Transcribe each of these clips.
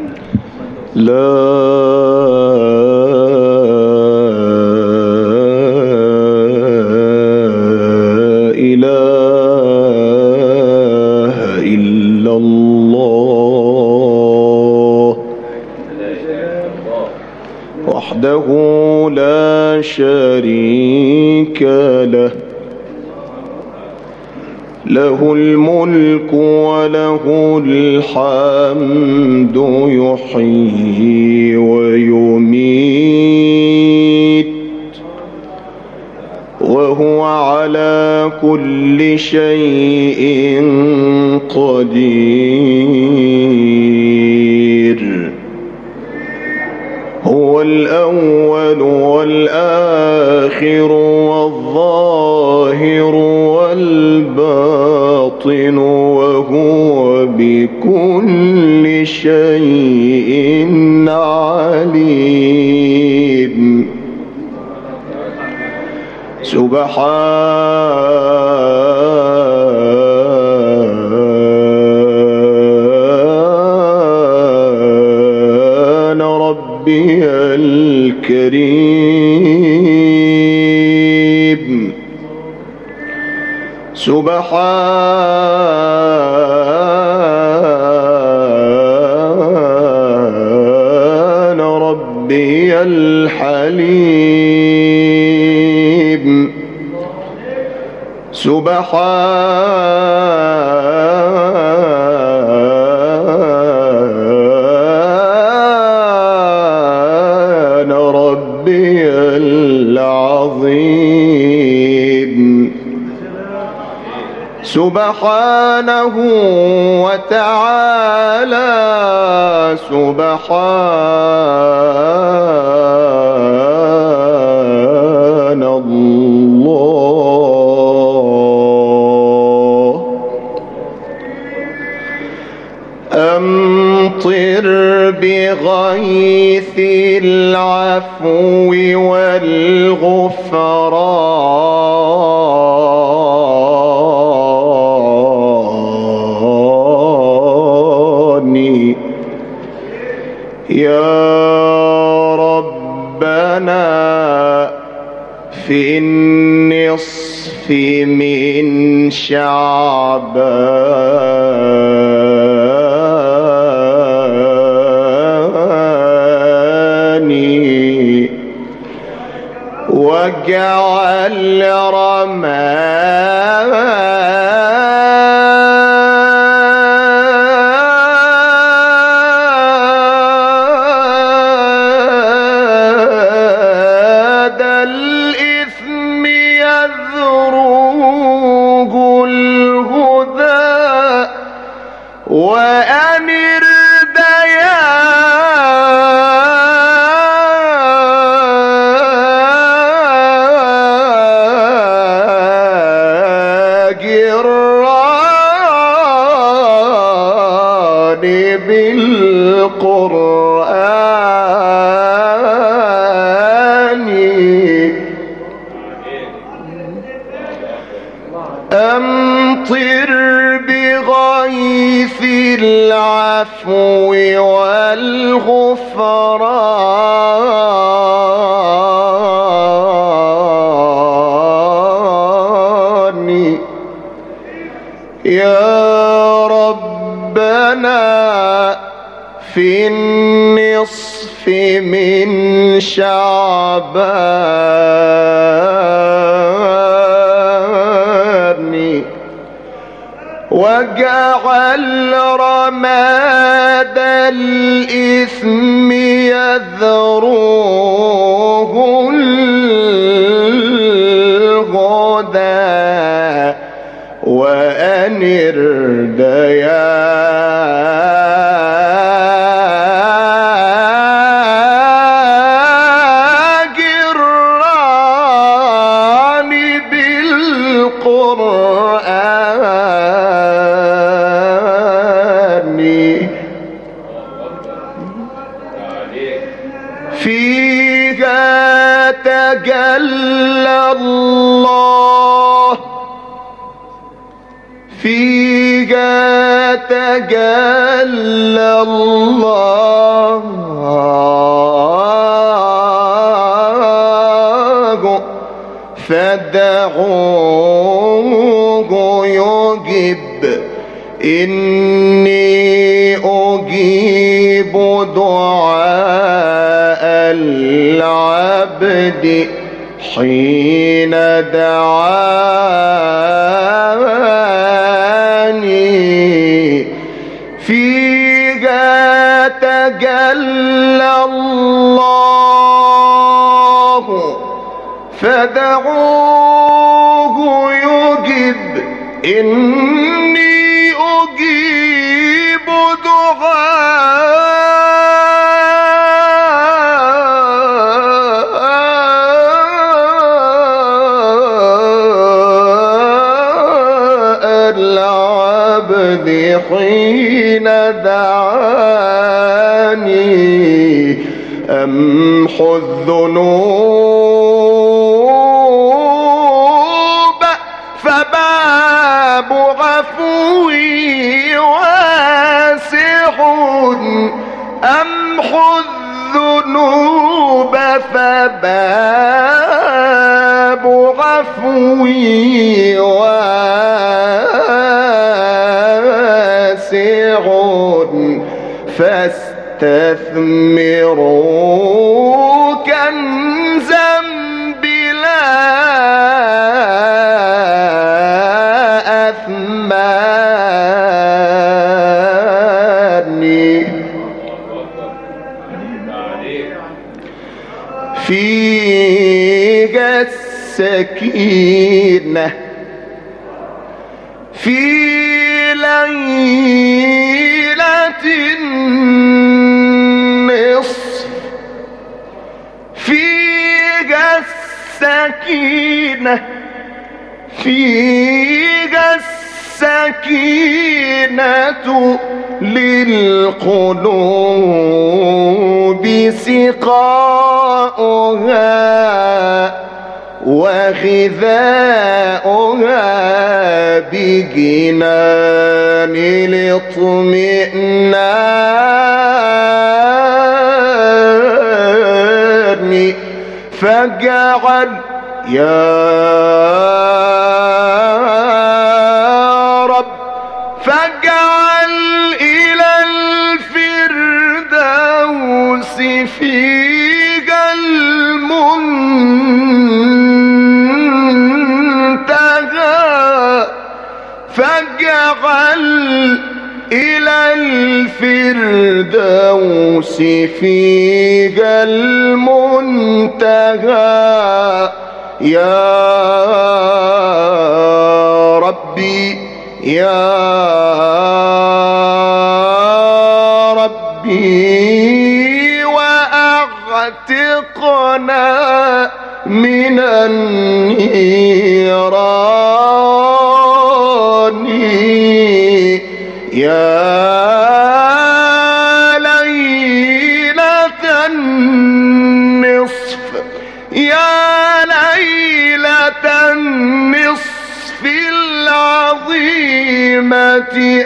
لا إله إلا الله وحده لا شريك له، له الملك وله الحمد يحيي ويميت وهو على كل شيء قدير. هو الأول والآخر والظاهر والباطن وهو بكل شيء عليم. سبحان ربي الكريم، سبحان ربي الحليم، سبحان ربي العظيم. سبحانه وتعالى سبحان الله. أمطر بغيث العفو والغفران يا ربنا في النصف من شعبان واجعل رماد الإثم يذروه الهدى وأنر بالقرآن. أمطر بغيث العفو والغفران يا ربنا في النصف من شعبان واجعل رماد الإثم يذروه الغدى وأنر دياجران بالقرآن فيها تجلى الله، فيها تجلى الله فدعوه يجب إني أجيب دعاء العبد حين دعاني فيها تجلى الله فدعوه يجب إني أجيب دعاء العبد حين دعاني أمحو الذنوب فباب عفوي واسع أمحو الذنوب فباب عفوي واسع فاستثمروا كنزا بلا أثمان فيها السكينة في ليلة النصف فيها السكينة فيها السكينة للقلوب سقاؤها وغذاؤها بجنان الاطمئنان فاجعل يا رب فاجعل إلى الفردوس فيها المنتهى فاجعل إلى الفردوس فيها المنتهى يا ربي يا ربي وأعتقنا من النيران يا ليلة النصف يا ليلة النصف العظيمة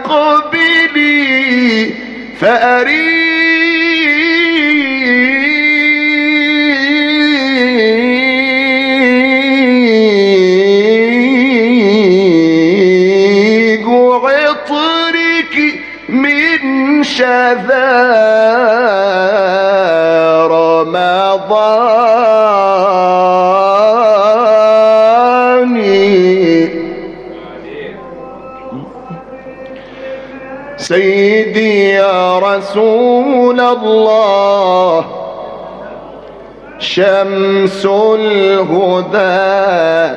أقبلي فأريق عطرك من شذا رمضان سيدي يا رسول الله شمس الهدى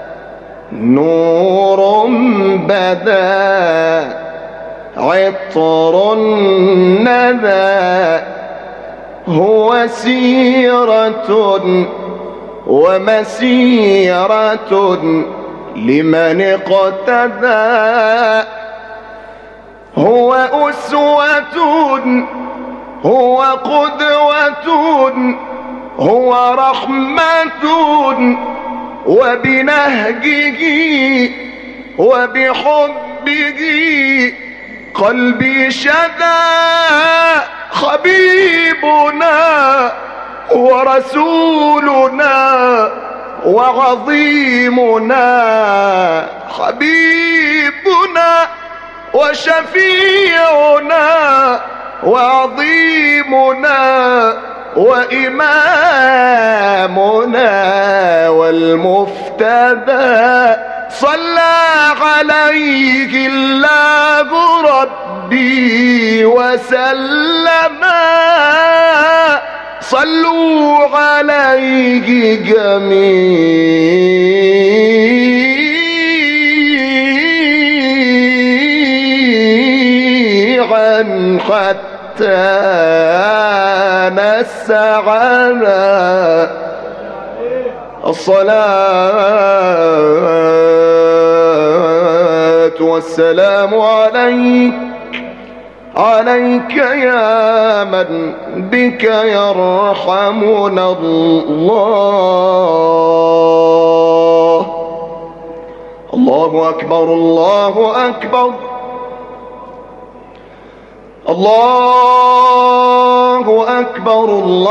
نور بدا عطر الندى هو سيرة ومسيرة لمن اقتدى هو أسوة هو قدوة هو رحمة وبنهجه وبحبه قلبي شدا حبيبنا ورسولنا وعظيمنا حبيبنا وشفيعنا وعظيمنا وإمامنا والمفتدى صلى عليه الله ربي وسلم صلوا عليه جميعا حتى نسعنا الصلاة والسلام عليك يا من بك يرحمنا الله. الله أكبر الله أكبر الله أكبر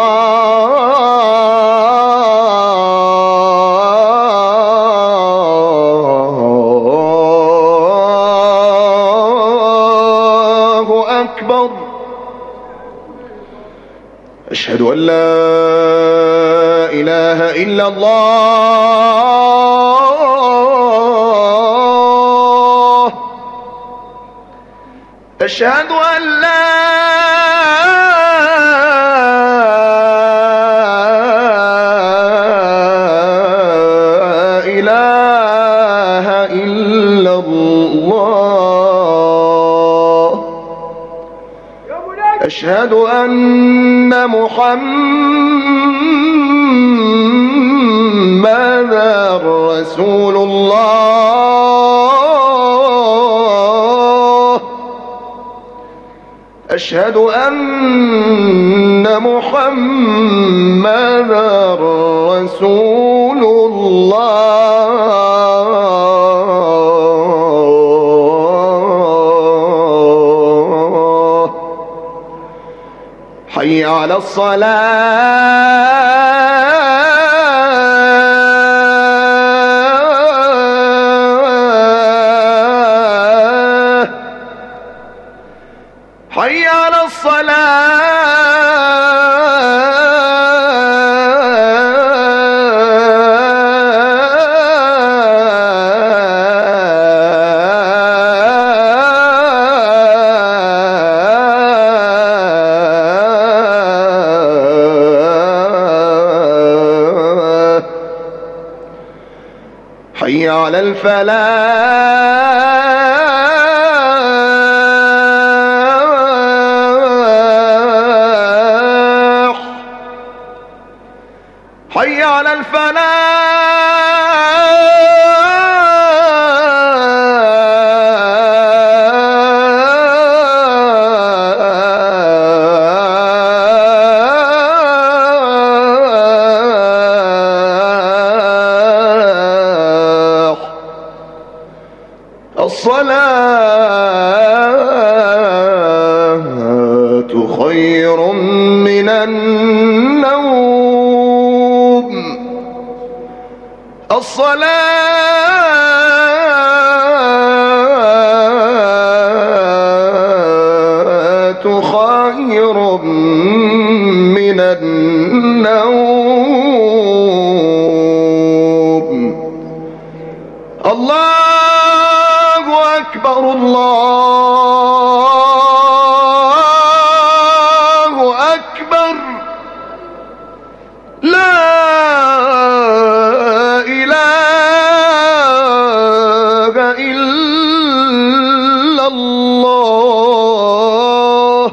الله أكبر. أشهد أن لا إله إلا الله. أشهد أن لا إله إلا الله. أشهد أن محمدا رسول الله. أشهد أن محمدا رسول الله. حي على الصلاة حي على الصلاة. حي على الفلاح حي على الفلاح. الصلاة خير من النوم. الصلاة خير من النوم. الله أكبر الله أكبر. لا إله إلا الله.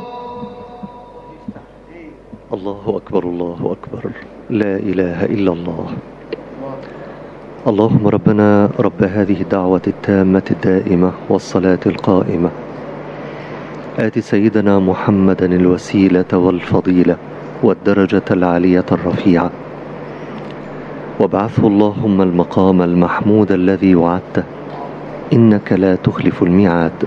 الله أكبر الله أكبر. لا إله إلا الله. اللهم ربنا رب هذه الدعوة التامة الدائمة والصلاة القائمة آت سيدنا محمدا الوسيلة والفضيلة والدرجة العالية الرفيعة وابعثه اللهم المقام المحمود الذي وعدته إنك لا تخلف الميعاد.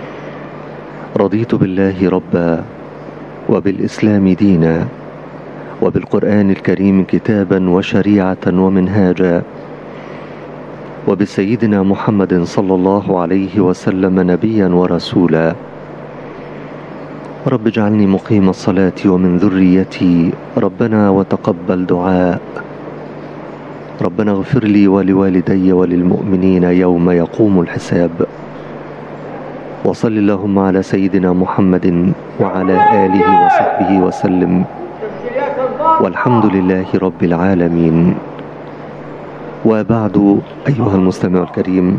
رضيت بالله ربا وبالإسلام دينا وبالقرآن الكريم كتابا وشريعة ومنهاجا، وبسيدنا محمد صلى الله عليه وسلم نبيا ورسولا. رب اجعلني مقيم الصلاة ومن ذريتي، ربنا وتقبل دعاء. ربنا اغفر لي ولوالدي وللمؤمنين يوم يقوم الحساب. وصل اللهم على سيدنا محمد وعلى آله وصحبه وسلم، والحمد لله رب العالمين. وبعد، أيها المستمع الكريم،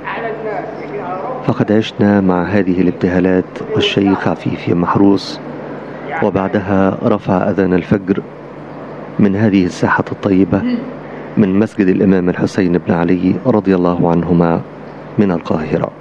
فقد عشنا مع هذه الابتهالات والشيخ عفيفي محروس، وبعدها رفع أذان الفجر من هذه الساحة الطيبة من مسجد الإمام الحسين بن علي رضي الله عنهما من القاهرة.